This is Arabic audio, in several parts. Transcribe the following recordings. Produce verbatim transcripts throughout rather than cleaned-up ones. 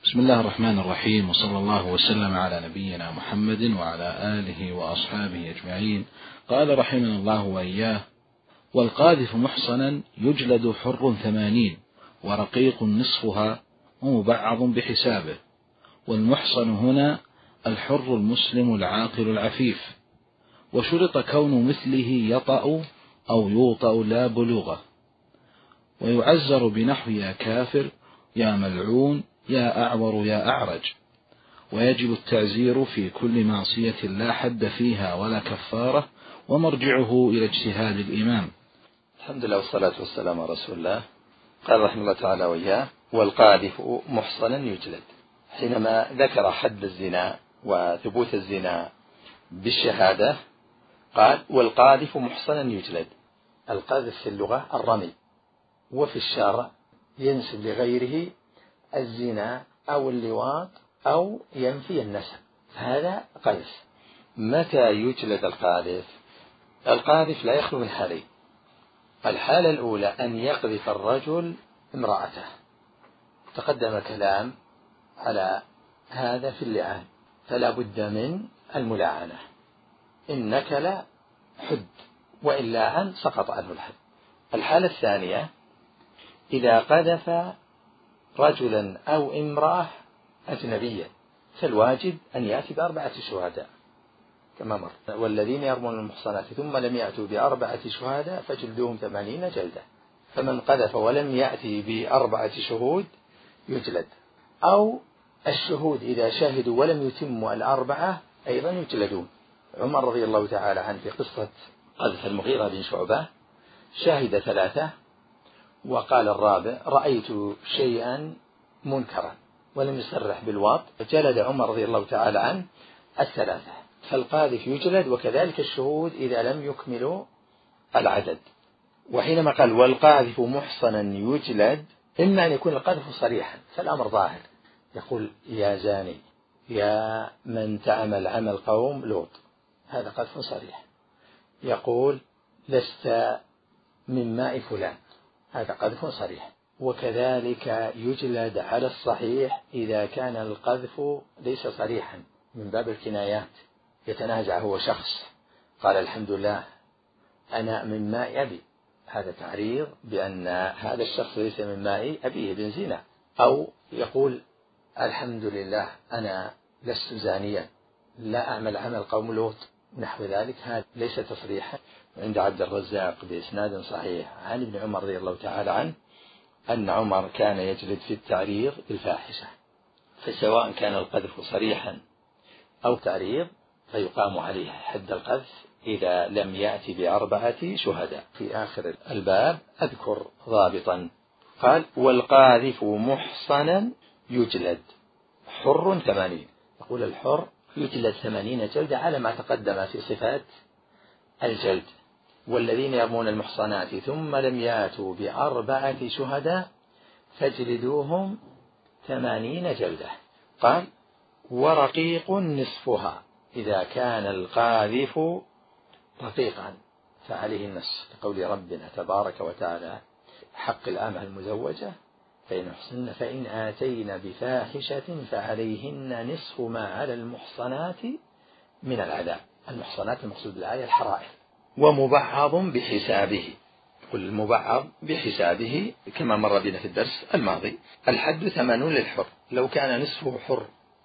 بسم الله الرحمن الرحيم، وصلى الله وسلم على نبينا محمد وعلى آله وأصحابه أجمعين. قال رحمنا الله وإياه: والقاذف محصنا يجلد حر ثمانين ورقيق نصفها ومبعض بحسابه. والمحصن هنا الحر المسلم العاقل العفيف، وشرط كون مثله يطأ أو يوطأ لا بلوغه. ويعزر بنحو يا كافر يا ملعون يا أعور يا أعرج. ويجب التعزير في كل معصية لا حد فيها ولا كفارة، ومرجعه إلى اجتهاد الإمام. الحمد لله والصلاة والسلام على رسول الله. قال رحمه الله تعالى وإياه: والقاذف محصنا يجلد. حينما ذكر حد الزنا وثبوت الزنا بالشهادة قال: والقاذف محصنا يجلد. القذف في اللغة الرمي، وفي الشرع ينسب لغيره الزنا أو اللواط أو ينفي النسب، هذا قذف. متى يجلد القاذف؟ القاذف لا يخلو من حالين. الحالة الأولى أن يقذف الرجل امرأته، تقدم كلام على هذا في اللعان، فلا بد من الملاعنة. إن نكل حد، وإن لاعن سقط عنه الحد. الحالة الثانية إذا قذف رجلا أو امرأة أجنبية، فالواجب أن يأتي بأربعة شهداء كما مر: والذين يرمون المحصنات ثم لم يأتوا بأربعة شهداء فجلدوهم ثمانين جلدة. فمن قذف ولم يأتي بأربعة شهود يجلد، أو الشهود إذا شهدوا ولم يتموا الأربعة أيضا يجلدون. عمر رضي الله تعالى عنه في قصة قذف المغيرة بن شعبة شهد ثلاثة وقال الرابع: رأيت شيئا منكرا، ولم يصرح بالواط، فجلد عمر رضي الله تعالى عنه الثلاثة. فالقاذف يجلد، وكذلك الشهود إذا لم يكملوا العدد. وحينما قال والقاذف محصنا يجلد، إما أن يكون القذف صريحا فالأمر ظاهر، يقول: يا زاني يا من تعمل عمل قوم لوط، هذا قذف صريح. يقول: لست من ماء فلان، هذا قذف صريح. وكذلك يجلد على الصحيح إذا كان القذف ليس صريحا، من باب الكنايات، يتنازع هو شخص قال: الحمد لله أنا من ماء أبي، هذا تعريض بأن هذا الشخص ليس من ماء أبيه بن زنا. أو يقول: الحمد لله أنا لست زانيا، لا أعمل عمل قوم لوط، نحو ذلك، هذا ليس تصريحا. عند عبد الرزاق بإسناد صحيح عن ابن عمر رضي الله تعالى عنه أن عمر كان يجلد في التعريض بالفاحشة، فسواء كان القذف صريحا أو تعريض فيقام عليه حد القذف إذا لم يأتي بأربعة شهداء. في آخر الباب أذكر ضابطا، قال: والقاذف محصنا يجلد حر ثمانين. يقول الحر يجلد ثمانين جلدة على ما تقدم في صفات الجلد. والذين يرمون المحصنات ثم لم يأتوا بأربعة شهداء فاجلدوهم ثمانين جلدة. قال: ورقيق نصفها، إذا كان القاذف رقيقا فعليه النصف، لقول ربنا تبارك وتعالى: حق الأمة المزوجة فإن أحصن فإن آتين بفاحشة فعليهن نصف ما على المحصنات من العذاب. المحصنات المقصود بالآية الحرائر. ومبعض بحسابه، قل المبعض بحسابه كما مر بنا في الدرس الماضي. الحد ثمانون للحر، لو كان نصفه حر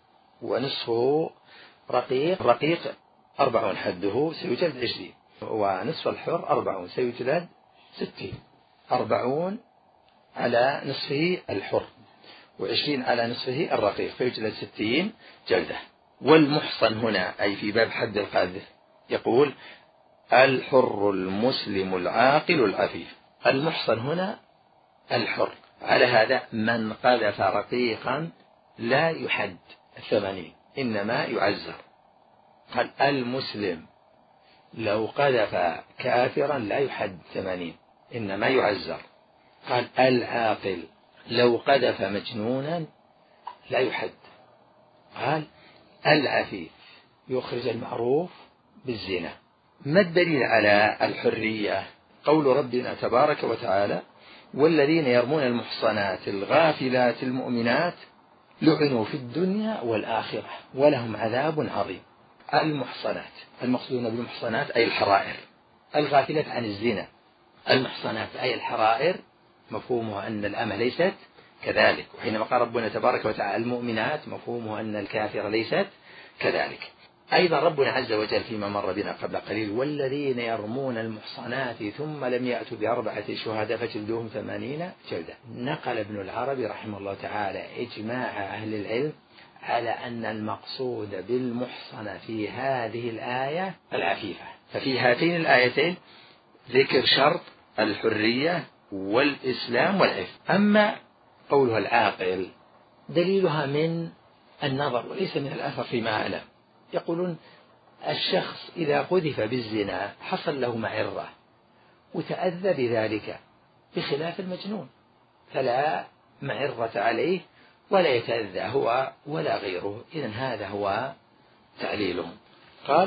ونصفه رقيق، رقيق أربعون حده سيجلد عشرين، ونصف الحر أربعون سيجلد ستين. أربعون على نصفه الحر وعشرين على نصفه الرقيق فيجلد ستين جلدة. والمحصن هنا أي في باب حد القاذف يقول: الحر المسلم العاقل العفيف. المحصن هنا الحر. على هذا من قذف رقيقا لا يحد الثمانين، إنما يعزر. قال: المسلم لو قذف كافرا لا يحد ثمانين، إنما يعزر. قال: العاقل لو قذف مجنونا لا يحد. قال: العفيف يخرج المعروف بالزنا. ما الدليل على الحرية؟ قول ربنا تبارك وتعالى: والذين يرمون المحصنات الغافلات المؤمنات لعنوا في الدنيا والآخرة ولهم عذاب عظيم. المحصنات، المقصودون بالمحصنات أي الحرائر الغافلة عن الزنا. المحصنات أي الحرائر مفهومها أن الأمة ليست كذلك، وحينما قال ربنا تبارك وتعالى المؤمنات مفهومه أن الكافر ليست كذلك. أيضا ربنا عز وجل فيما مر بنا قبل قليل والذين يرمون المحصنات ثم لم يأتوا بأربعة شهداء فجلدوهم ثمانين جلدة. نقل ابن العربي رحمه الله تعالى إجماع أهل العلم على أن المقصود بالمحصنة في هذه الآية العفيفة. ففي هاتين الآيتين ذكر شرط الحرية والإسلام والعفة. أما قولها العاقل دليلها من النظر وليس من الأثر فيما أعلم. يقولون الشخص إذا قذف بالزنا حصل له معرة وتأذى بذلك بخلاف المجنون، فلا معرة عليه ولا يتأذى هو ولا غيره. إذن هذا هو تعليلهم. قال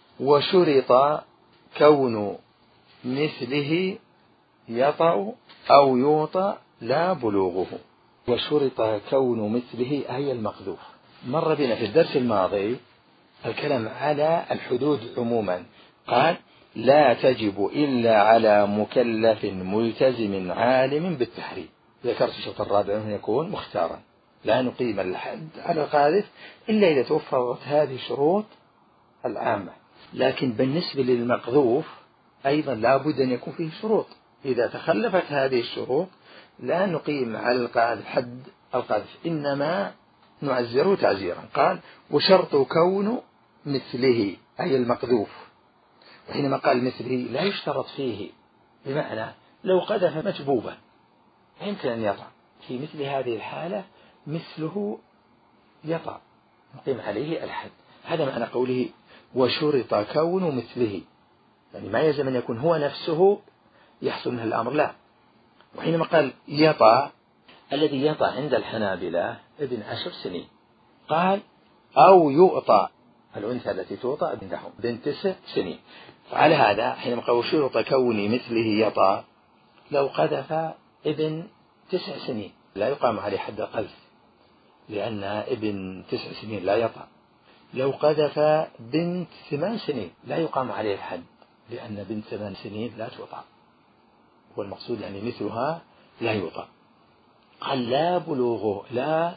وشرط كون مثله يطأ أو يوطأ لا بلوغه. وشرط كون مثله أي المقذوف. مر بنا في الدرس الماضي الكلام على الحدود عموما، قال لا تجب إلا على مكلف ملتزم عالم بالتحريم. ذكرت الشرط الرابع أنه يكون مختارا، لا نقيم الحد على القاذف إلا إذا توفرت هذه الشروط العامة. لكن بالنسبة للمقذوف أيضا لا بد أن يكون فيه شروط، إذا تخلفت هذه الشروط لا نقيم على القاذف حد القاذف، إنما نعزره تعزيرا. قال وشرط كون مثله أي المقذوف. وحينما قال مثله لا يشترط فيه، بمعنى لو قذف مجبوبا يمكن أن يطع، في مثل هذه الحالة مثله يطع نقيم عليه الحد. هذا معنى قوله وشرط كون مثله، يعني ما يلزم أن يكون هو نفسه يحصل منه الأمر، لا. وحينما قال يطع، الذي يطع عند الحنابلة ابن عشر سنين. قال أو يؤطى، الأنثى التي توطى عندهم بنت تسع سنين. فعلى هذا حينما قال وشرط كون مثله يطع، لو قذف ابن تسع سنين لا يقام عليه حد القذف لأن ابن تسع سنين لا يطع. لو قذف بنت ثمان سنين لا يقام عليه الحد لأن بنت ثمان سنين لا توطع، والمقصود يعني مثلها لا يوطع. قال لا بلوغه، لا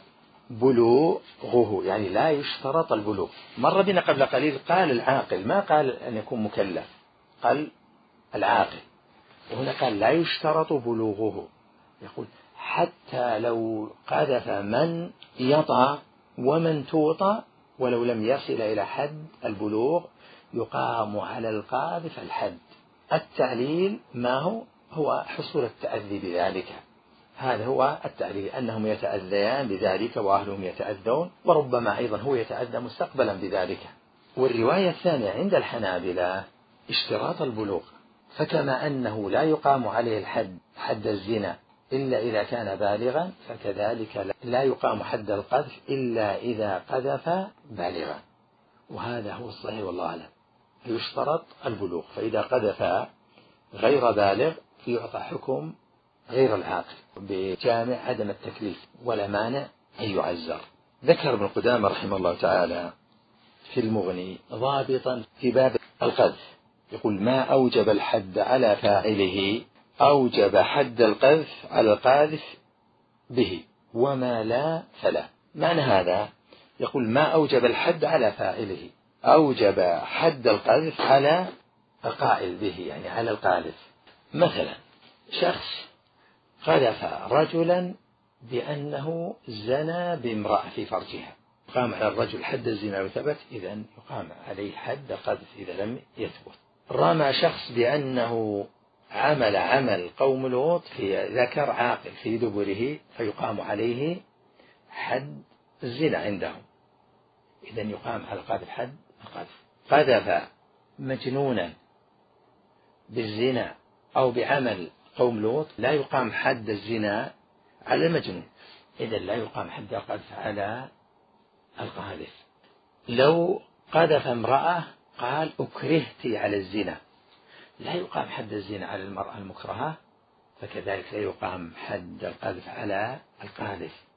بلوغه يعني لا يشترط البلوغ. مر بنا قبل قليل قال العاقل، ما قال أن يكون مكلف، قال العاقل، وهنا قال لا يشترط بلوغه. يقول حتى لو قذف من يطع ومن توطى ولو لم يصل إلى حد البلوغ يقام على القاذف الحد. التعليل ما هو؟ هو حصول التأذي بذلك، هذا هو التعليل، أنهم يتأذيان بذلك وأهلهم يتأذون، وربما أيضا هو يتأذى مستقبلا بذلك. والرواية الثانية عند الحنابلة اشتراط البلوغ، فكما أنه لا يقام عليه الحد حد الزنا إلا إذا كان بالغا، فكذلك لا يقام حد القذف إلا إذا قذف بالغا، وهذا هو الصحيح والله أعلم. يشترط البلوغ، فإذا قذف غير بالغ يعطى حكم غير العاقل بجامع عدم التكليف ولا مانع أن يعزر. ذكر ابن قدامة رحمه الله تعالى في المغني ضابطا في باب القذف، يقول ما أوجب الحد على فاعله أوجب حد القذف على القاذف به، وما لا فلا. معنى هذا يقول ما أوجب الحد على فاعله أوجب حد القذف على القائل به، يعني على القاذف. مثلا شخص قذف رجلا بأنه زنى بامرأة في فرجها، قام على الرجل حد الزنا وثبت، إذن يقام عليه حد القذف إذا لم يثبت. رمى شخص بأنه عمل عمل قوم لوط في ذكر عاقل في دبره، فيقام عليه حد الزنا عندهم، إذن يقام على القاذف حد القذف. قذف مجنونا بالزنا أو بعمل قوم لوط لا يقام حد الزنا على المجنون، إذن لا يقام حد القذف على القاذف. لو قذف امرأة قال أكرهتي على الزنا، لا يقام حد الزنا على المرأة المكرهة، فكذلك لا يقام حد القذف على القاذف.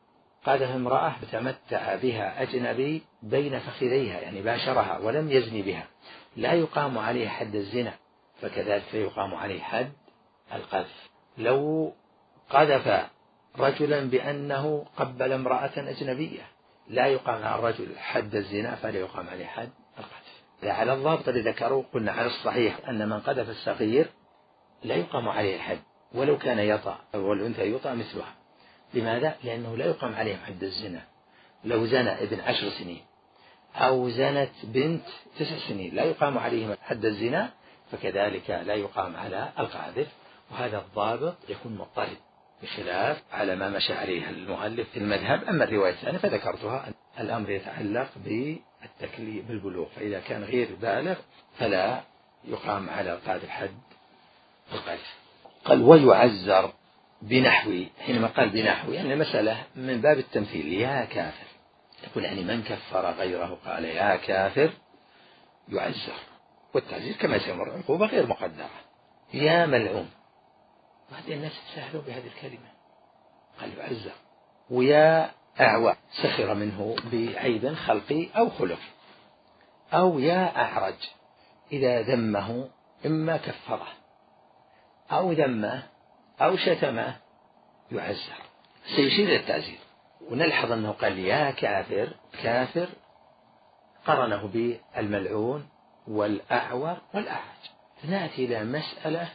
قذف امرأة تمتع بها أجنبي بين فخذيها يعني باشرها ولم يزني بها لا يقام عليه حد الزنا، فكذلك يقام عليه حد القذف. لو قذف رجلا بأنه قبل امرأة أجنبية لا يقام على الرجل حد الزنا فلا يقام عليه حد القذف. على الضابط الذي ذكروا قلنا على الصحيح أن من قذف الصغير لا يقام عليه الحد ولو كان يطأ والأنثى يطأ مثلها. لماذا؟ لأنه لا يقام عليهم حد الزنا. لو زنى ابن عشر سنين أو زنت بنت تسع سنين لا يقام عليهم حد الزنا، فكذلك لا يقام على القاذف. وهذا الضابط يكون مضطرد بخلاف على ما مشى عليه المؤلف في المذهب. أما الرواية الثانية فذكرتها الأمر يتعلق بالتكليف بالبلوغ، فإذا كان غير بالغ فلا يقام على القاذف حد القذف. قال ويعزر بنحو، حينما قال بنحو يعني المسألة من باب التمثيل، يا كافر يقول يعني من كفر غيره قال يا كافر يعزر، والتعزير كما سيمر عقوبة غير مقدرة. يا ملعون، وهذه الناس تسهلوا بهذه الكلمة قال يعزر. ويا أعوى سخر منه بعيب خلقي أو خلق. أو يا أعرج إذا ذمه إما كفره أو ذمه أو شتمه يعزر. سيشير التعزير. ونلحظ أنه قال يا كافر، كافر قرنه بالملعون والأعور والأعرج. نأتي إلى مسألة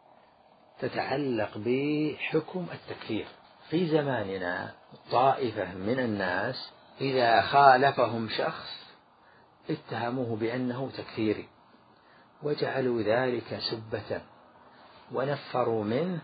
تتعلق بحكم التكفير. في زماننا طائفة من الناس إذا خالفهم شخص اتهموه بأنه تكفيري وجعلوا ذلك سبة ونفروا منه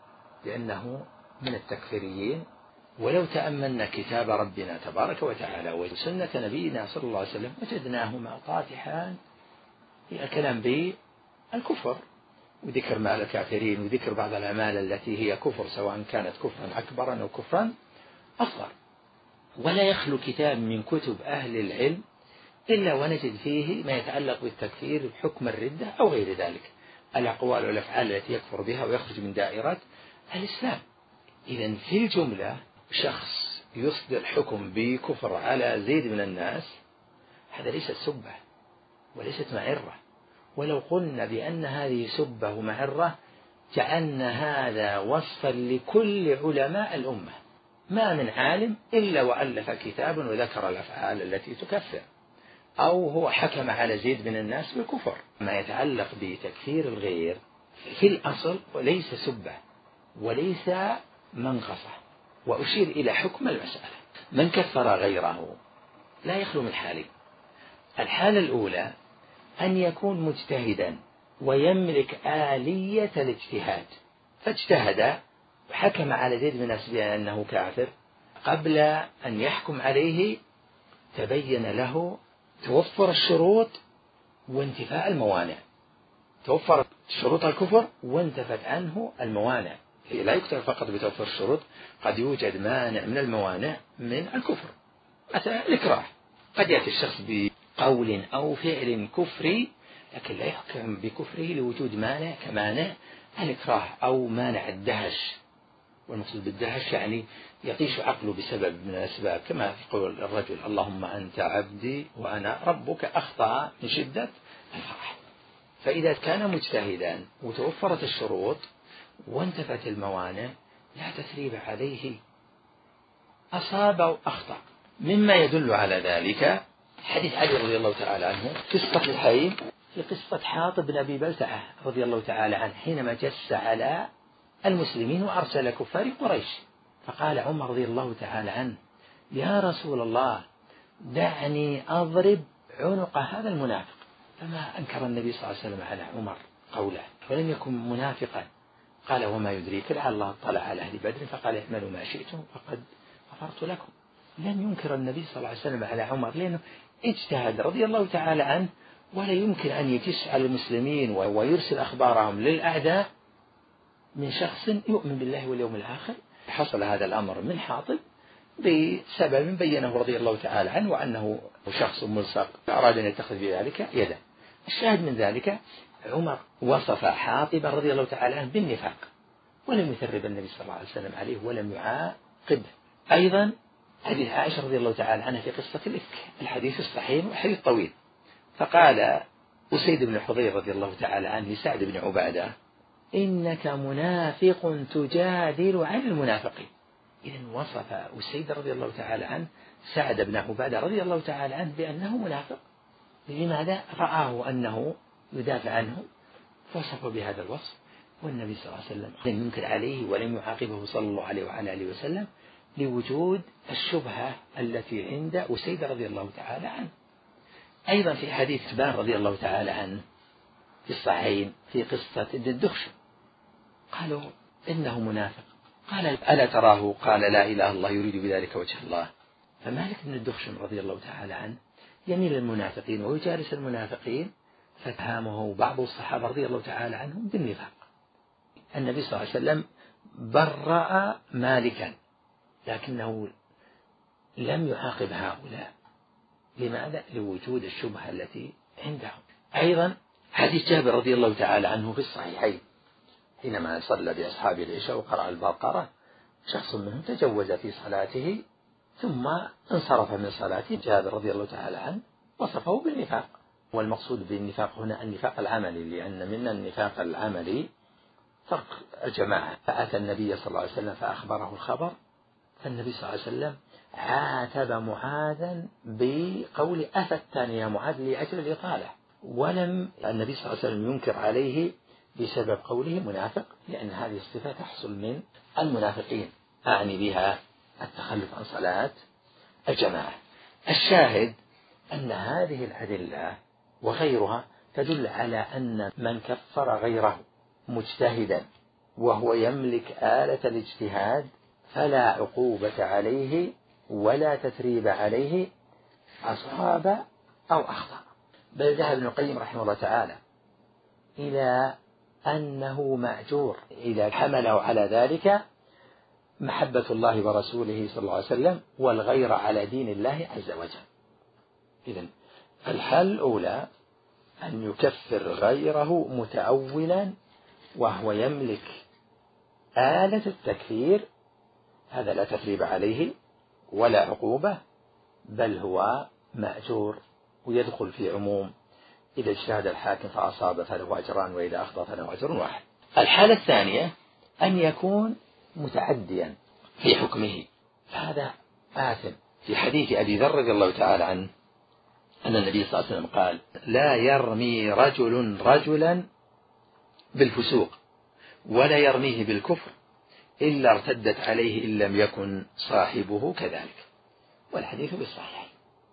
بأنه من التكفيريين. ولو تأملنا كتاب ربنا تبارك وتعالى وسنة نبينا صلى الله عليه وسلم وجدناهما طافحان في الكلام بالكفر وذكر مع الكافرين وذكر بعض الأعمال التي هي كفر سواء كانت كفرا أكبرا أو كفرا أصغر. ولا يخلو كتاب من كتب أهل العلم إلا ونجد فيه ما يتعلق بالتكفير بحكم الردة أو غير ذلك، الأقوال والأفعال التي يكفر بها ويخرج من دائرة الإسلام. إذن في الجملة شخص يصدر حكم بكفر على زيد من الناس هذا ليست سبة وليست معرة. ولو قلنا بأن هذه سبة ومعرة جعلنا هذا وصفا لكل علماء الأمة، ما من عالم إلا وألف كتابا وذكر الأفعال التي تكفر أو هو حكم على زيد من الناس بالكفر. ما يتعلق بتكفير الغير في الأصل وليس سبة وليس منقصة. وأشير إلى حكم المسألة. من كفر غيره لا يخلو من حالين. الحالة الأولى أن يكون مجتهدا ويملك آلية الاجتهاد فاجتهد وحكم على زيد بن الناس بأنه كافر، قبل أن يحكم عليه تبين له توفر الشروط وانتفاء الموانع. توفرت شروط الكفر وانتفت عنه الموانع. لا يكتفى فقط بتوفر الشروط، قد يوجد مانع من الموانع من الكفر. مثلا الإكراه، قد يأتي الشخص بقول أو فعل كفري لكن لا يحكم بكفره لوجود مانع كمانع الإكراه أو مانع الدهش. والمقصود بالدهش يعني يطيش عقله بسبب من الأسباب، كما يقول الرجل اللهم أنت عبدي وأنا ربك، أخطأ من شدة الفرح. فإذا كان مجتهدا وتوفرت الشروط وانتفت الموانع لا تثريب عليه، أصاب أو أخطأ. مما يدل على ذلك حديث علي رضي الله تعالى عنه قصة الحين في قصة حاطب بن أبي بلتعة رضي الله تعالى عنه حينما جس على المسلمين وأرسل كفار قريش، فقال عمر رضي الله تعالى عنه يا رسول الله دعني أضرب عنق هذا المنافق. فما أنكر النبي صلى الله عليه وسلم على عمر قوله ولم يكن منافقا. قال وما يدريك لعل الله اطلع على أهل بدر فقال اعملوا ما شئتم فقد غفرت لكم. لم ينكر النبي صلى الله عليه وسلم على عمر لأنه اجتهد رضي الله تعالى عنه، ولا يمكن أن يجس على المسلمين ويرسل أخبارهم للأعداء من شخص يؤمن بالله واليوم الآخر. حصل هذا الأمر من حاطب بسبب بينه رضي الله تعالى عنه وأنه شخص ملصق أراد أن يتخذ بذلك يدا. الشاهد من ذلك عمر وصف حاطب رضي الله تعالى عنه بالنفاق ولم يثرب النبي صلى الله عليه وسلم عليه ولم يعاقبه. أيضا حديث عائشة رضي الله تعالى عنها في قصة الإفك، الحديث الصحيح والحديث طويل. فقال أسيد بن حضير رضي الله تعالى عنه لسعد بن عبادة: إنك منافق تجادل عن المنافقين. إذن وصف أسيد رضي الله تعالى عنه سعد بن عبادة رضي الله تعالى عنه بأنه منافق. لماذا؟ رآه أنه يدافع عنه فوصفه بهذا الوصف، والنبي صلى الله عليه وسلم لم ينكر عليه ولم يعاقبه صلى الله عليه وعلى آله وسلم لوجود الشبهة التي عند أسيد رضي الله تعالى عنه. أيضا في حديث ثبان رضي الله تعالى عنه في الصحيحين في قصة الدخشم، قالوا إنه منافق، قال: ألا تراه؟ قال: لا إله إلا الله يريد بذلك وجه الله. فمالك بن الدخشم رضي الله تعالى عنه يميل المنافقين ويجالس المنافقين، فاتهمه بعض الصحابة رضي الله تعالى عنهم بالنفاق. النبي صلى الله عليه وسلم برأ مالكا، لكنه لم يعاقب هؤلاء. لماذا؟ لوجود الشبهة التي عندهم. أيضا حديث جابر رضي الله تعالى عنه في الصحيحين حينما صلى بأصحاب العشاء وقرأ البقرة، شخص منهم تجوز في صلاته ثم انصرف من صلاته. جابر رضي الله تعالى عنه وصفه بالنفاق، والمقصود بالنفاق هنا النفاق العملي، لأن من النفاق العملي فرق الجماعة. فأتى النبي صلى الله عليه وسلم فأخبره الخبر، فالنبي صلى الله عليه وسلم عاتب معاذا بقول: أفتان يا معاذ، لأجل الإطالة. ولم النبي صلى الله عليه وسلم ينكر عليه بسبب قوله منافق، لأن هذه الصفة تحصل من المنافقين، أعني بها التخلف عن صلاة الجماعة. الشاهد أن هذه الأدلة وغيرها تدل على أن من كفر غيره مجتهدا وهو يملك آلة الاجتهاد فلا عقوبة عليه ولا تثريب عليه، أصاب أو أخطأ. بل ذهب ابن القيم رحمه الله تعالى إلى أنه مأجور إذا حمله على ذلك محبة الله ورسوله صلى الله عليه وسلم والغير على دين الله عز وجل. إذن الحالة الأولى أن يكفر غيره متأولا وهو يملك آلة التكفير، هذا لا تثريب عليه ولا عقوبة، بل هو مأجور ويدخل في عموم إذا اجتهد الحاكم فأصاب فله أجران وإذا أخطأ فله أجر واحد. الحالة الثانية أن يكون متعديا في حكمه، هذا آثم. في حديث أبي ذر رضي الله تعالى عنه أن النبي صلى الله عليه وسلم قال: لا يرمي رجل رجلا بالفسوق ولا يرميه بالكفر إلا ارتدت عليه إن لم يكن صاحبه كذلك. والحديث بالصحيح.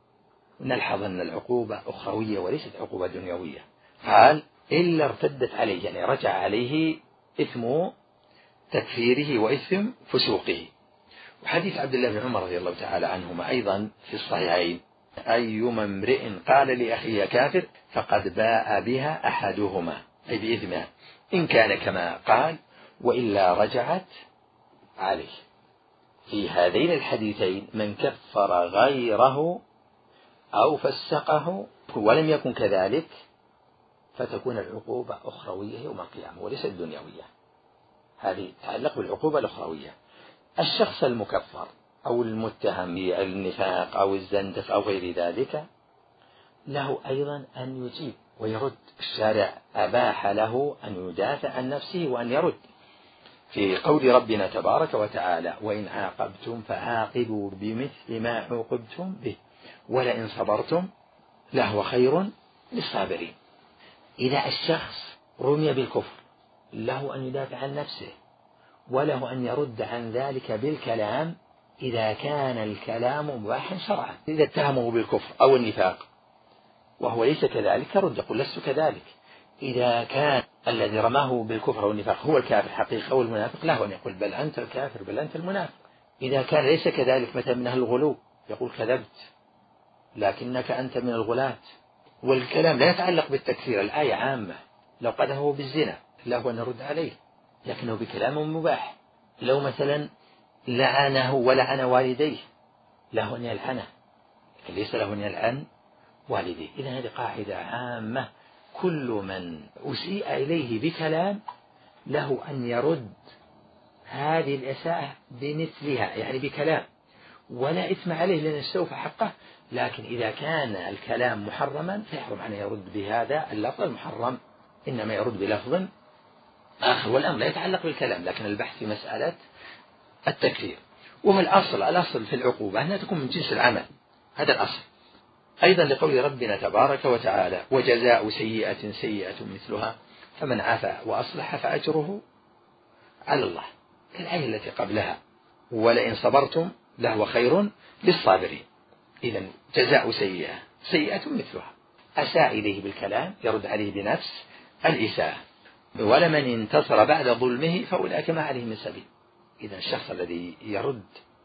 نلحظ أن العقوبة أخروية وليست عقوبة دنيوية. قال: إلا ارتدت عليه، يعني رجع عليه إثم تكفيره وإثم فسوقه. وحديث عبد الله بن عمر رضي الله تعالى عنهما أيضا في الصحيحين: أيما امرئ قال لأخيه كافر فقد باء بها أحدهما، أي بإثمها، إن كان كما قال وإلا رجعت عليه. في هذين الحديثين من كفر غيره أو فسقه ولم يكن كذلك فتكون العقوبة أخروية يوم القيامة وليست دنيوية. هذه تعلق بالعقوبة الأخروية. الشخص المكفر أو المتهم بالنفاق أو الزندق أو غير ذلك له أيضا أن يجيب ويرد. الشارع أباح له أن يدافع عن نفسه وأن يرد، في قول ربنا تبارك وتعالى: وإن عاقبتم فعاقبوا بمثل ما عوقبتم به ولئن صبرتم لهو خير للصابرين. إذا الشخص رمي بالكفر له أن يدافع عن نفسه وله أن يرد عن ذلك بالكلام إذا كان الكلام مباحا شرعا. إذا اتهمه بالكفر أو النفاق وهو ليس كذلك رد، يقول: لست كذلك. إذا كان الذي رماه بالكفر والنفاق هو الكافر حقيقة أو المنافق له أن يقول: بل أنت الكافر بل أنت المنافق. إذا كان ليس كذلك مثلا من أهل الغلو يقول: كذبت لكنك أنت من الغلاة. والكلام لا يتعلق بالتكفير، الآية عامة. لو قذفه بالزنا له أن نرد عليه لكنه بكلام مباح. لو مثلا لعنه ولعن والديه له أن يلعنه لكن ليس له أن يلعن والديه. إذن هذه قاعدة عامة، كل من أسيء إليه بكلام له أن يرد هذه الإساءة بمثلها، يعني بكلام. ولا إثم عليه لأن استوفى حقه، لكن إذا كان الكلام محرما فيحرم أن يرد بهذا اللفظ المحرم، إنما يرد بلفظ آخر، والأمر لا يتعلق بالكلام، لكن البحث في مسألة التكفير. وهو الأصل الأصل في العقوبة أنها تكون من جنس العمل، هذا الأصل. أيضا لقول ربنا تبارك وتعالى وجزاء سيئة سيئة مثلها فمن عفا وأصلح فأجره على الله، كالآية التي قبلها ولئن صبرتم لهو خير للصابرين. إذن جزاء سيئة سيئة مثلها، أساء إليه بالكلام يرد عليه بنفس الإساءة. ولمن انتصر بعد ظلمه فأولئك ما عليه من سبيل. إذن الشخص الذي يرد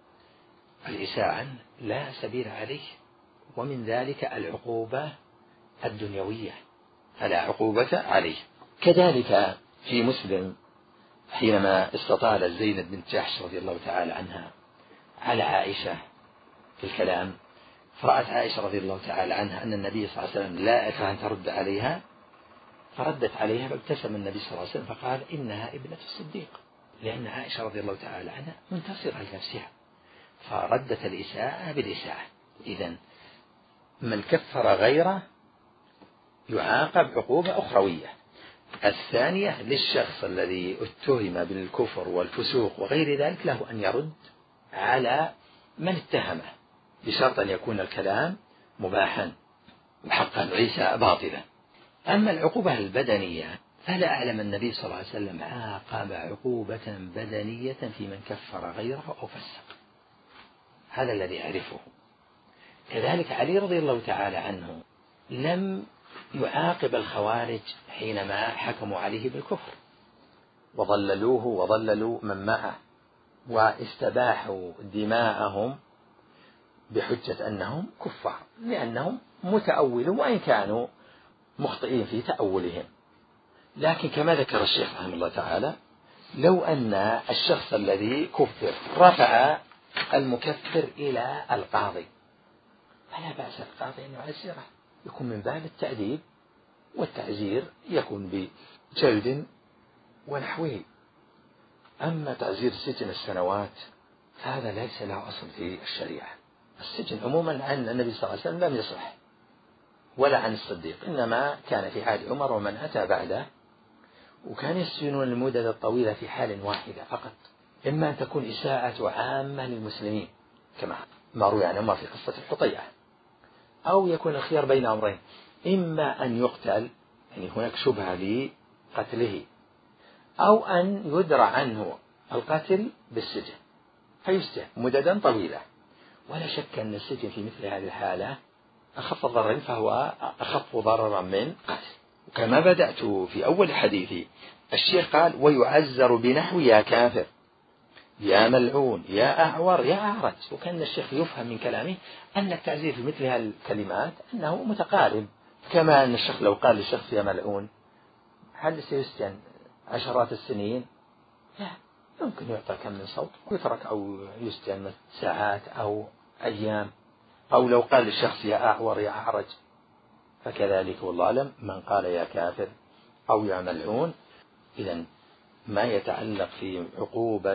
الإساءة لا سبيل عليه، ومن ذلك العقوبة الدنيوية فلا عقوبة عليه. كذلك في مسلم حينما استطالت زينب بنت جحش رضي الله تعالى عنها على عائشة في الكلام، فرأت عائشة رضي الله تعالى عنها أن النبي صلى الله عليه وسلم لا يكره أن ترد عليها، فردت عليها، فابتسم النبي صلى الله عليه وسلم فقال إنها ابنة الصديق، لأن عائشة رضي الله تعالى عنها منتصرة لنفسها، فردت الإساءة بالإساءة. إذن من كفر غيره يعاقب عقوبة أخروية. الثانية للشخص الذي اتهم بالكفر والفسوق وغير ذلك له أن يرد على من اتهمه بشرط أن يكون الكلام مباحا وحقا وليس باطلا. أما العقوبة البدنية فلا أعلم النبي صلى الله عليه وسلم عاقب عقوبة بدنية في من كفر غيره أو فسق، هذا الذي أعرفه. كذلك علي رضي الله تعالى عنه لم يعاقب الخوارج حينما حكموا عليه بالكفر وضللوه وضللوا من معه واستباحوا دماءهم بحجة أنهم كفار، لأنهم متأولون وإن كانوا مخطئين في تأولهم. لكن كما ذكر الشيخ رحمه الله تعالى لو أن الشخص الذي كفر رفع المكفر إلى القاضي فلا بأس القاضي أن يعزره، يكون من باب التأديب، والتعزير يكون بجلد ونحوه. أما تعزير سجن السنوات هذا ليس له أصل في الشريعة. السجن عموما عن النبي صلى الله عليه وسلم لم يصح ولا عن الصديق، إنما كان في عهد عمر ومن أتى بعده، وكان يسجنون المدد الطويلة في حال واحدة فقط، إما أن تكون إساءة عامة للمسلمين كما ما روي عن عمر في قصة الحطيئة، أو يكون الخيار بين أمرين، إما أن يقتل يعني هناك شبهة لقتله، أو أن يدرى عنه القتل بالسجن فيسجن مددا طويلة. ولا شك أن السجن في مثل هذه الحالة أخف ضررا، فهو أخف ضررا من قتل. وكما بدأت في أول حديثي الشيخ قال ويعزر بنحو يا كافر يا ملعون يا أعور يا أعرج، وكان الشيخ يفهم من كلامه أن التعزير في مثل هذه الكلمات أنه متقارب، كما أن الشيخ لو قال للشخص يا ملعون هل سيسجن عشرات السنين؟ لا، يمكن يعطى كم من صوت ويترك، أو يسجن ساعات أو أيام. أو لو قال للشخص يا أعور يا أعرج فكذلك والله أعلم من قال يا كافر أو يا ملعون. إذن ما يتعلق في عقوبة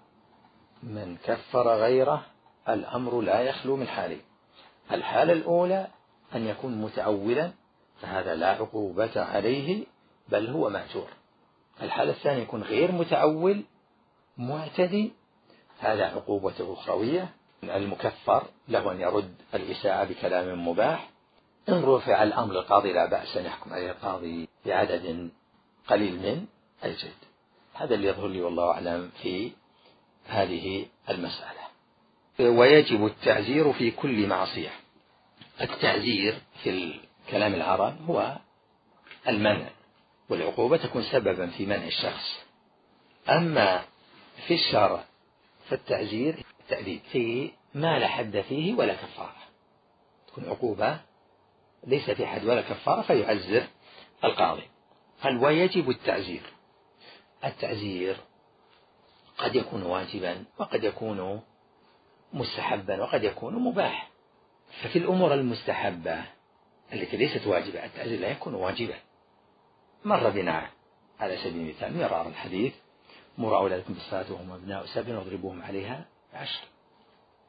من كفر غيره الأمر لا يخلو من حالين. الحالة الأولى أن يكون متأولا فهذا لا عقوبة عليه بل هو مأجور. الحالة الثانية يكون غير متأول معتدي، هذا عقوبة أخروية. المكفر له أن يرد الإساءة بكلام مباح. إن رفع الأمر القاضي لا بأس أن يحكم عليه القاضي بعدد قليل من الجلد. هذا اللي يظهر لي والله أعلم في هذه المسألة. ويجب التعزير في كل معصية. التعزير في الكلام العرب هو المنع، والعقوبة تكون سببا في منع الشخص. أما في الشرع فالتعزير التأديب في ما لا حد فيه ولا كفارة، تكون عقوبة ليس في حد ولا كفارة فيعزر القاضي. قال ويجب التعزير. التعزير قد يكون واجبا وقد يكون مستحبا وقد يكون مباح. ففي الأمور المستحبة التي ليست واجبة التعزير لا يكون واجبا. مر بنا على سبيل المثال مرار الحديث مروا أولادكم بالصلاة وهم أبناء سبع واضربوهم عليها عشر.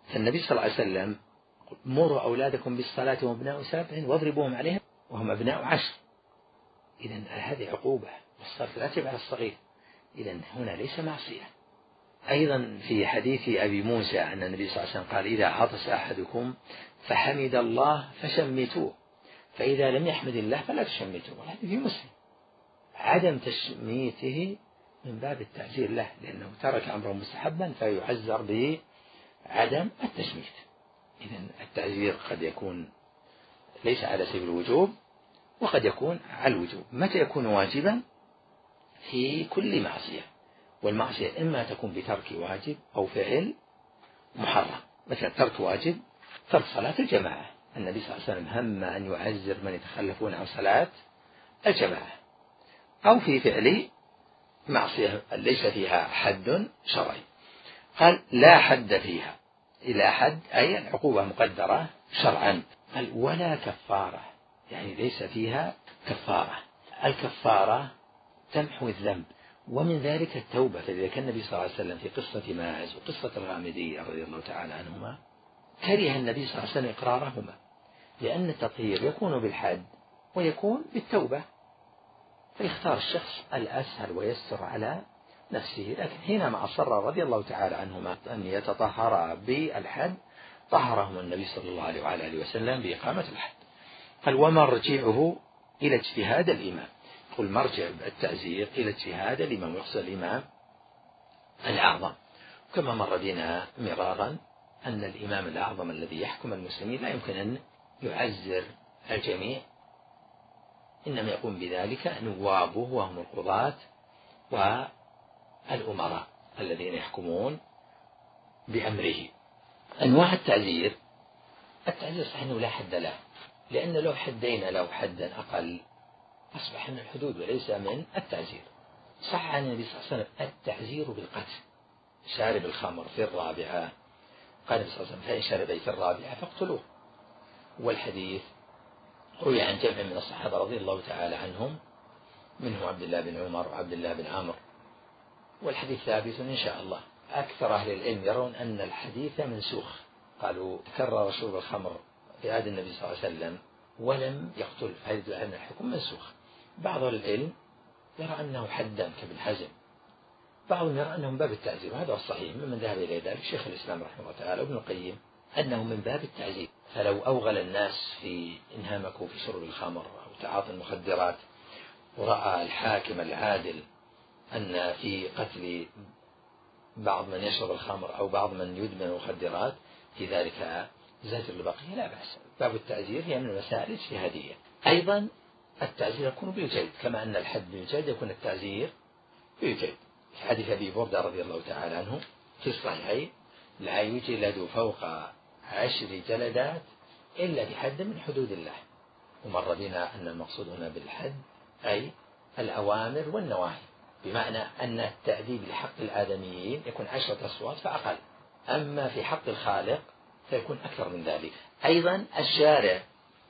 فالنبي صلى الله عليه وسلم مروا أولادكم بالصلاة وهم أبناء سبع واضربوهم عليها وهم أبناء عشر. إذن هذه عقوبة، والصرف لا تبع الصغير، إذن هنا ليس معصية. أيضا في حديث أبي موسى أن النبي صلى الله عليه وسلم قال: إذا عطس أحدكم فحمد الله فشمتوه، فإذا لم يحمد الله فلا تشمتوه. وهذا في مسلم. عدم تشميته من باب التعزير له، لأنه ترك أمرا مستحبا فيعزر بعدم التشميت. إذن التعزير قد يكون ليس على سبيل الوجوب، وقد يكون على الوجوب. متى يكون واجبا؟ في كل معصية، والمعصية إما تكون بترك واجب أو فعل محرم. مثلا ترك واجب، ترك صلاة الجماعة، النبي صلى الله عليه وسلم هم أن يعزر من يتخلفون عن صلاة الجماعة. أو في فعل معصية ليس فيها حد شرعي، قال: لا حد فيها، إلى حد أي العقوبة مقدرة شرعا. قال: ولا كفارة، يعني ليس فيها كفارة. الكفارة تمحو الذنب، ومن ذلك التوبة. فإذا كان النبي صلى الله عليه وسلم في قصة ماعز وقصة الغامدية رضي الله تعالى عنهما كره النبي صلى الله عليه وسلم إقرارهما، لأن التطهير يكون بالحد ويكون بالتوبة، فيختار الشخص الأسهل ويسر على نفسه. لكن حينما أصر رضي الله تعالى عنهما أن يتطهر بالحد طهرهم النبي صلى الله عليه وعلى آله وسلم بإقامة الحد. قال: ومرجعه إلى اجتهاد الإمام. قل مرجع التعزير إلى اجتهاد الإمام، ويقصد الإمام الأعظم. كما مر بنا مرارا أن الإمام الأعظم الذي يحكم المسلمين لا يمكن أن يعزر الجميع، إنما يقوم بذلك نوابه وهم القضاة والأمراء الذين يحكمون بأمره. أنواع التعزير: التعزير صحيح أنه لا حد له، لأن لو حدينا لو حدا أقل أصبح من الحدود وليس من التعزير. صح عن النبي صلى الله عليه وسلم التعزير بالقتل، شارب الخمر في الرابعة قال النبي صلى الله عليه وسلم: فإن شرب في الرابعة فاقتلوه. والحديث روي عن جمع من الصحابة رضي الله تعالى عنهم، منهم عبد الله بن عمر وعبد الله بن عمرو، والحديث ثابت إن شاء الله. أكثر أهل العلم يرون أن الحديث منسوخ، قالوا تكرر شرب الخمر في عهد النبي صلى الله عليه وسلم ولم يقتل، فيدل على أن الحكم منسوخ. بعض العلم يرى أنه حدا كابن حزم، بعضهم يرى أنه من باب التعزير، وهذا الصحيح ممن ذهب إلى ذلك شيخ الإسلام رحمه الله تعالى وابن القيم، أنه من باب التعزير. فلو أوغل الناس في انهامكوا في شرب الخمر أو تعاطي المخدرات، ورأى الحاكم العادل أن في قتل بعض من يشرب الخمر أو بعض من يدمن المخدرات في ذلك زجر البقية، لا بأس. باب التعزير هي من المسائل الاجتهادية. أيضا التعزير يكون بالجلد، كما أن الحد بالجلد يكون التعزير بالجلد. في حديث أبي بردة رضي الله تعالى عنه في الصحيحين: لا يجلد فوق عشر جلدات إلا بحد من حدود الله. ومر بنا أن المقصود هنا بالحد أي الأوامر والنواهي، بمعنى أن التأديب لحق الآدميين يكون عشرة أصوات فأقل، أما في حق الخالق فيكون أكثر من ذلك. أيضا الشارع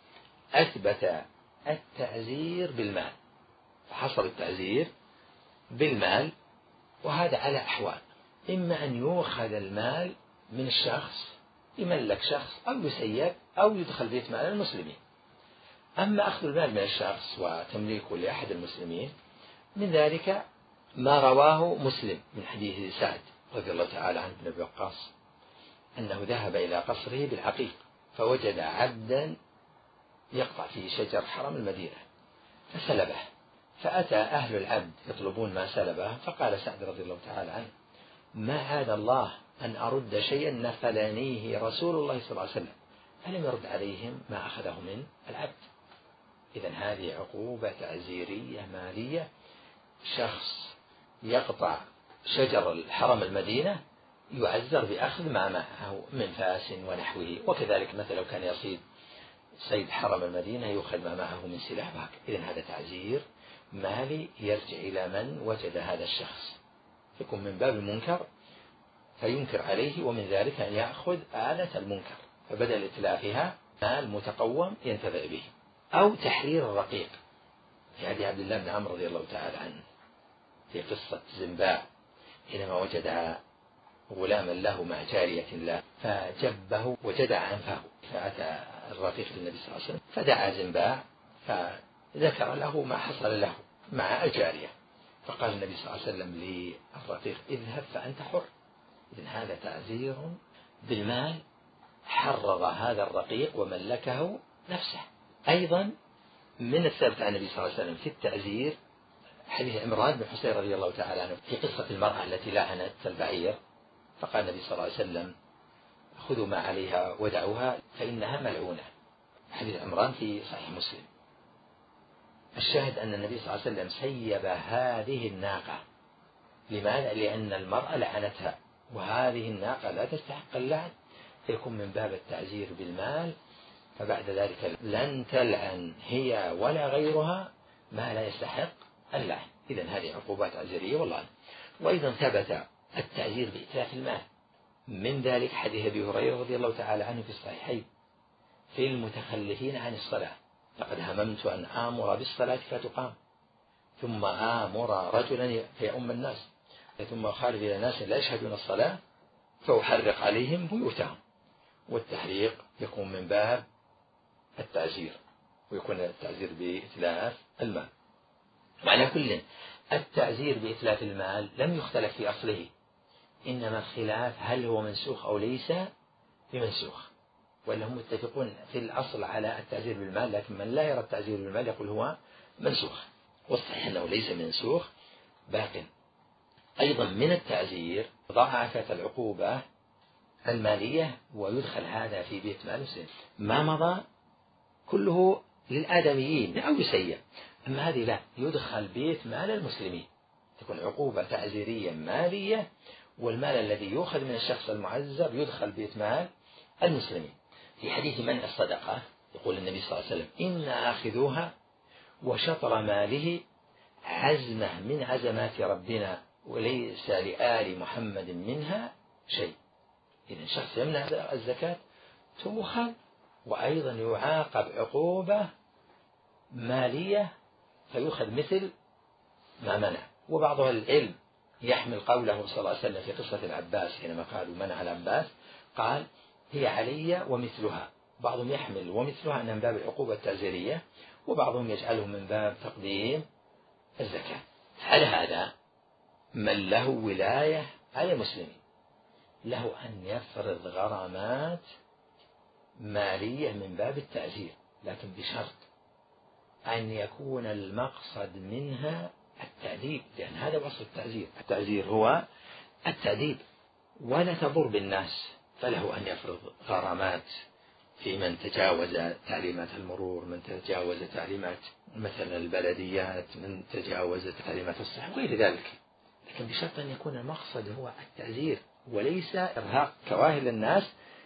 أثبت التعزير بالمال، فحصل التعزير بالمال، وهذا على أحوال: إما أن يؤخذ المال من الشخص يملك شخص أو يسيب أو يدخل بيت مال المسلمين. أما أخذ المال من الشخص وتمليكه لأحد المسلمين، من ذلك ما رواه مسلم من حديث سعد رضي الله تعالى عنه بن أبي وقاص أنه ذهب إلى قصره بالعقيق فوجد عبدا يقطع في شجر حرم المدينة فسلبه، فأتى أهل العبد يطلبون ما سلبه، فقال سعد رضي الله تعالى عنه: ما عاد الله أن أرد شيئا نفلنيه رسول الله صلى الله عليه وسلم، فلم يرد عليهم ما أخذه من العبد. إذن هذه عقوبة تعزيرية مالية، شخص يقطع شجر الحرم المدينة يعزر بأخذ ما معه من فاس ونحوه، وكذلك مثلا لو كان يصيد صيد حرم المدينة يؤخذ ما معه من سلاح بهك. إذن هذا تعزير مالي يرجع إلى من وجد هذا الشخص، يكون من باب المنكر فينكر عليه، ومن ذلك أن يأخذ آلة المنكر فبدل إتلافها مال متقوم ينتفع به. أو تحرير الرقيق، في حديث عبد الله بن عمرو رضي الله تعالى عنه في قصة زنباء حينما وجدها غلاما له مع جارية له فجبه وجدع أنفه، فأتى الرقيق للنبي صلى الله عليه وسلم فدعا زنباع فذكر له ما حصل له مع الجارية، فقال النبي صلى الله عليه وسلم للرقيق اذهب فأنت حر. إذن هذا تعزير بالمال، حرر هذا الرقيق وملكه نفسه. أيضا من الثابت عن النبي صلى الله عليه وسلم في التعزير حديث عمران بن حسين رضي الله تعالى عنه في قصة المرأة التي لعنت البعير، فقال النبي صلى الله عليه وسلم خذوا ما عليها ودعوها فإنها ملعونة. حديث عمران في صحيح مسلم. الشاهد أن النبي صلى الله عليه وسلم سيب هذه الناقة. لماذا؟ لأن المرأة لعنتها، وهذه الناقة لا تستحق اللعن، فيكون من باب التعزير بالمال، فبعد ذلك لن تلعن هي ولا غيرها ما لا يستحق اللعن. إذن هذه عقوبات تعزيرية والله. وأيضا ثبت التعزير بإتلاف المال، من ذلك حديث أبي هريرة رضي الله تعالى عنه في الصحيحين في المتخلفين عن الصلاة: لقد هممت أن آمر بالصلاة فتقام، ثم آمر رجلا فيؤم الناس، ثم خالف إلى ناس لا يشهدون الصلاة فأحرق عليهم بيوتهم. والتحريق يكون من باب التعزير، ويكون التعزير بإتلاف المال. وعلى كل التعزير بإتلاف المال لم يختلف في أصله، إنما الخلاف هل هو منسوخ أو ليس بمنسوخ، ولا هم متفقون في الأصل على التعزير بالمال، لكن من لا يرى التعزير بالمال يقول هو منسوخ، والصحيح أنه ليس منسوخ باق. أيضا من التعزير ضاعفت العقوبة المالية، ويدخل هذا في بيت مال مسلم. ما مضى كله للآدميين أو يسيء، أما هذه لا، يدخل بيت مال المسلمين، تكون عقوبة تعزيرية مالية، والمال الذي يؤخذ من الشخص المعذب يدخل بيت مال المسلمين. في حديث منع الصدقة يقول النبي صلى الله عليه وسلم: إن آخذوها وشطر ماله عزمة من عزمات ربنا وليس لآل محمد منها شيء. إذن شخص يمنع الزكاة تؤخذ، وأيضا يعاقب عقوبة مالية فيؤخذ مثل ما منع. وبعض العلم يحمل قوله صلى الله عليه وسلم في قصة العباس حينما قالوا منع العباس، قال هي علي ومثلها. بعضهم يحمل ومثلها أنها من باب العقوبة التعزيرية، وبعضهم يجعله من باب تقديم الزكاة. على هذا من له ولاية على المسلمين له أن يفرض غرامات مالية من باب التعزير، لكن بشرط أن يكون المقصد منها التأديب، لأن هذا وصف التعزير. التعزير هو التأديب ولا تضر بالناس، فله أن يفرض غرامات في من تجاوز تعليمات المرور، من تجاوز تعليمات مثلا البلديات، من تجاوز تعليمات الصحة وغير ذلك، لكن بشرط أن يكون المقصد هو التعزير وليس إرهاق كواهل الناس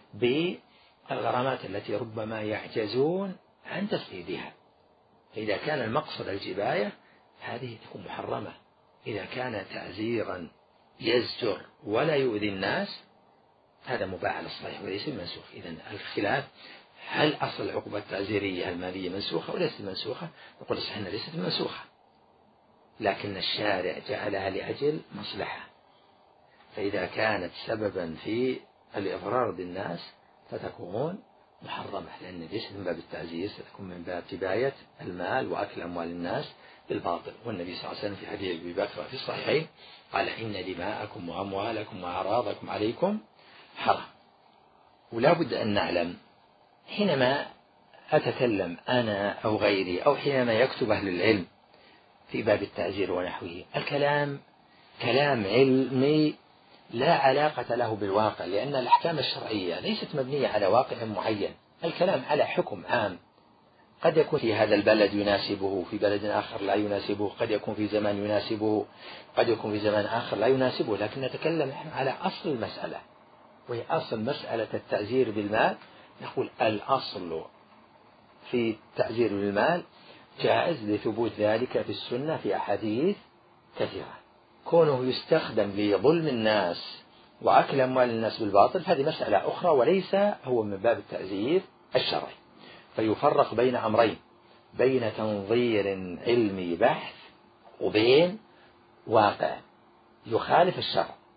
بالغرامات التي ربما يعجزون عن تسديدها. فإذا كان المقصد الجباية هذه تكون محرمة. إذا كان تعزيرا يزجر ولا يؤذي الناس هذا مباح على الصحيح وليس منسوخ. إذن الخلاف هل أصل العقوبة التعزيرية المالية منسوخة أو ليست منسوخة؟ نقول الصحيح أنها ليست منسوخة، لكن الشارع جعلها لأجل مصلحة، فإذا كانت سببا في الإضرار بالناس فتكون محرمة، لأن ليست من باب التعزير، ستكون من باب تباية المال وأكل أموال الناس بالباطل. والنبي صلى الله عليه وسلم في حديث أبي بكر في الصحيحين قال: إن دماءكم وأموالكم وأعراضكم عليكم حرام. ولا بد أن نعلم حينما أتكلم أنا أو غيري أو حينما يكتب أهل العلم في باب التعزير ونحوه، الكلام كلام علمي لا علاقة له بالواقع، لأن الأحكام الشرعية ليست مبنية على واقع معين، الكلام على حكم عام قد يكون في هذا البلد يناسبه، في بلد آخر لا يناسبه، قد يكون في زمان يناسبه، قد يكون في زمان آخر لا يناسبه، لكن نتكلم على أصل المسألة، وهي أصل مسألة التعزير بالمال. نقول الأصل في التعزير بالمال جائز لثبوت ذلك في السنة في أحاديث كثيرة. كونه يستخدم لظلم الناس وأكل أموال الناس بالباطل هذه مسألة أخرى، وليس هو من باب التعزير الشرعي. فيفرق بين أمرين: بين تنظير علمي بحث وبين واقع يخالف الشرع.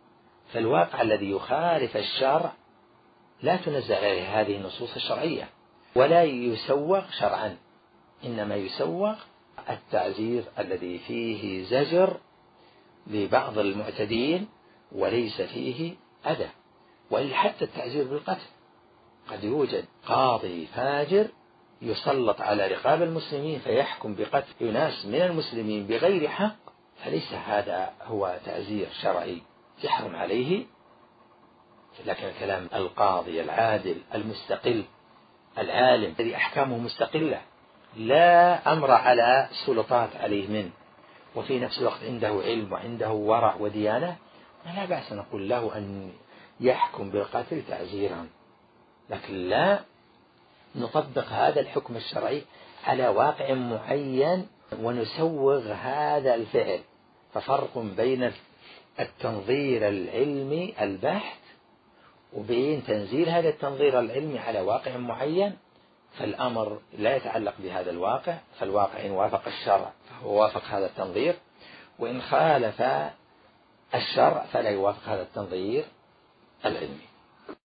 فالواقع الذي يخالف الشرع لا تنزل عليه هذه النصوص الشرعية ولا يسوغ شرعا، إنما يسوغ التعزير الذي فيه زجر لبعض المعتدين وليس فيه أذى. وإلا حتى التعزير بالقتل، قد يوجد قاضي فاجر يسلط على رقاب المسلمين فيحكم بقتل ناس من المسلمين بغير حق، فليس هذا هو تعزير شرعي يحرم عليه. لكن كلام القاضي العادل المستقل العالم الذي أحكامه مستقلة لا أمر على سلطات عليه منه، وفي نفس الوقت عنده علم وعنده ورع وديانة، لا بأس نقول له أن يحكم بالقتل تعزيرا، لكن لا نطبق هذا الحكم الشرعي على واقع معين ونسوغ هذا الفعل. ففرق بين التنظير العلمي البحث وبين تنزيل هذا التنظير العلمي على واقع معين، فالأمر لا يتعلق بهذا الواقع، فالواقع إن وافق الشرع فهو وافق هذا التنظير، وإن خالف الشرع فلا يوافق هذا التنظير العلمي.